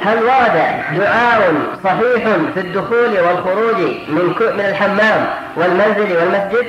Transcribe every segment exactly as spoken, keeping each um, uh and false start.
هل ورد دعاء صحيح في الدخول والخروج من من الحمام والمنزل والمسجد؟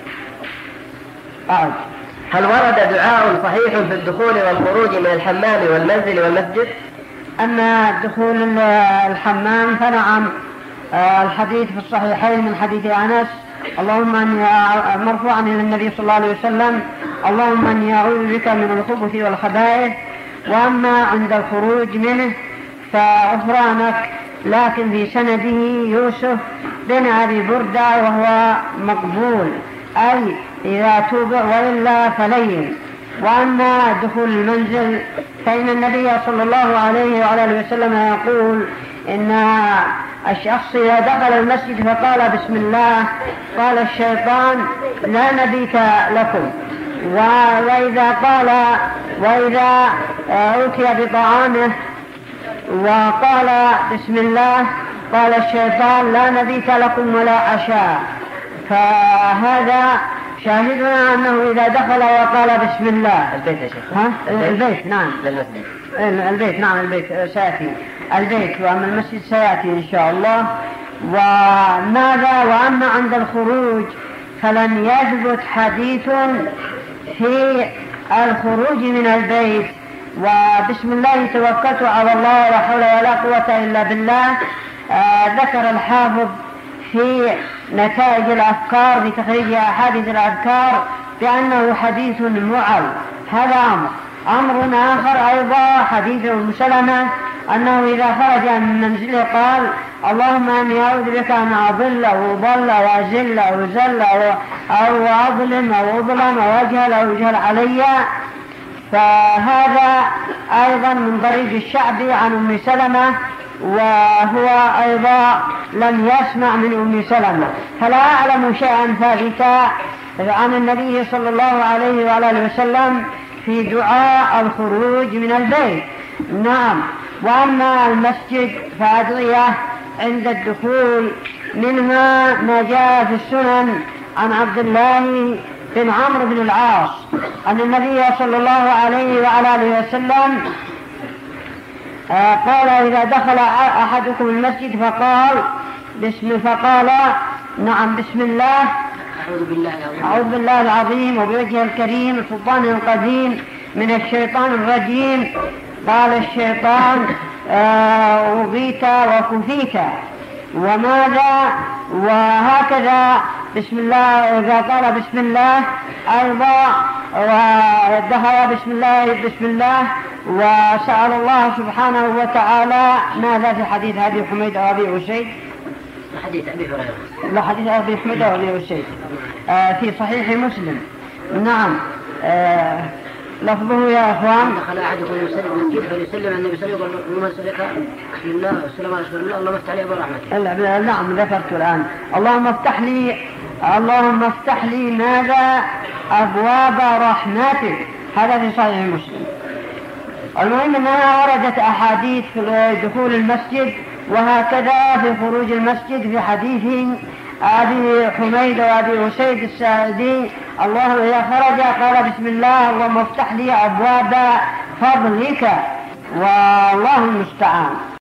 أعد. هل ورد دعاء صحيح في الدخول والخروج من الحمام والمنزل والمسجد؟ أما دخول الحمام فنعم، الحديث في الصحيحين من حديث أنس اللهم أني مرفوعا إلى النبي صلى الله عليه وسلم اللهم أني أعوذ بك من الخبث والخبائث. وأما عند الخروج منه فغفرانك، لكن في سنده يوسف بن أبي بردة وهو مقبول، أي إذا توبع وإلا فلين. وأما دخول المنزل فإن النبي صلى الله عليه وعلى وسلم يقول إن الشخص إذا دخل المسجد فقال بسم الله قال الشيطان لا نبيت لكم. وإذا قال وإذا أوتي بطعامه وقال بسم الله قال الشيطان لا نبيت لكم ولا عشاء. فهذا شاهدنا أنه إذا دخل وقال بسم الله البيت يا شيخ. ها؟ البيت نعم للمسجد. البيت نعم البيت سيأتي البيت، وأما المسجد سيأتي إن شاء الله. وماذا وأما عند الخروج فلن يثبت حديث في الخروج من البيت وبسم الله توكلت على الله ولا حول ولا قوة إلا بالله. آه ذكر الحافظ في نتائج الأفكار في تخريج أحاديث الأذكار بأنه حديث معل. هذا أمر. أمر آخر أيضا حديث أم سلمة أنه إذا خرج من منزله قال اللهم أني أعوذ بك أن أضل أو أضل وأزل أو أزل أو أظلم أو أظلم أو أجهل أو يجهل علي. فهذا أيضا من طريق الشعبي عن أم سلمة، وهو أيضا لم يسمع من أم سلمة، فلا أعلم شيئا ثابتا عن النبي صلى الله عليه وآله وسلم في دعاء الخروج من البيت. نعم. وأما المسجد فأدعية عند الدخول منها ما جاء في السنن عن عبد الله بن عمرو بن العاص أن النبي صلى الله عليه وآله وسلم قال إذا دخل أحدكم المسجد فقال بسم فقال نعم بسم الله أعوذ بالله العظيم أعوذ بالله العظيم وبوجهه الكريم سلطان القديم من الشيطان الرجيم. قال الشيطان أوذيت وكفيت. وماذا وهكذا بسم الله إذا قال بسم الله أيضا ودخل بسم الله بسم الله وسأل الله سبحانه وتعالى. ماذا في حديث أبي حميد وأبي أسيد؟ حديث أبي هريرة. لا حديث أبي حميد وأبي أسيد آه في صحيح مسلم. نعم. آه لفظه يا أخوان دخل أحدكم المسجد فليسلم على النبي صلى الله عليه وسلم بسم الله والسلام على رسول الله اللهم افتح لي أبواب رحمتك. نعم ذكرت الآن اللهم افتح لي اللهم افتح لي ماذا أبواب رحمتك. هذا في صحيح مسلم. المهم أنها وردت أحاديث في دخول المسجد وهكذا في خروج المسجد في حديث أبي حميد وأبي أسيد الساعدي الله إذا خرج قال بسم الله اللهم افتح لي أبواب فضلك والله المستعان.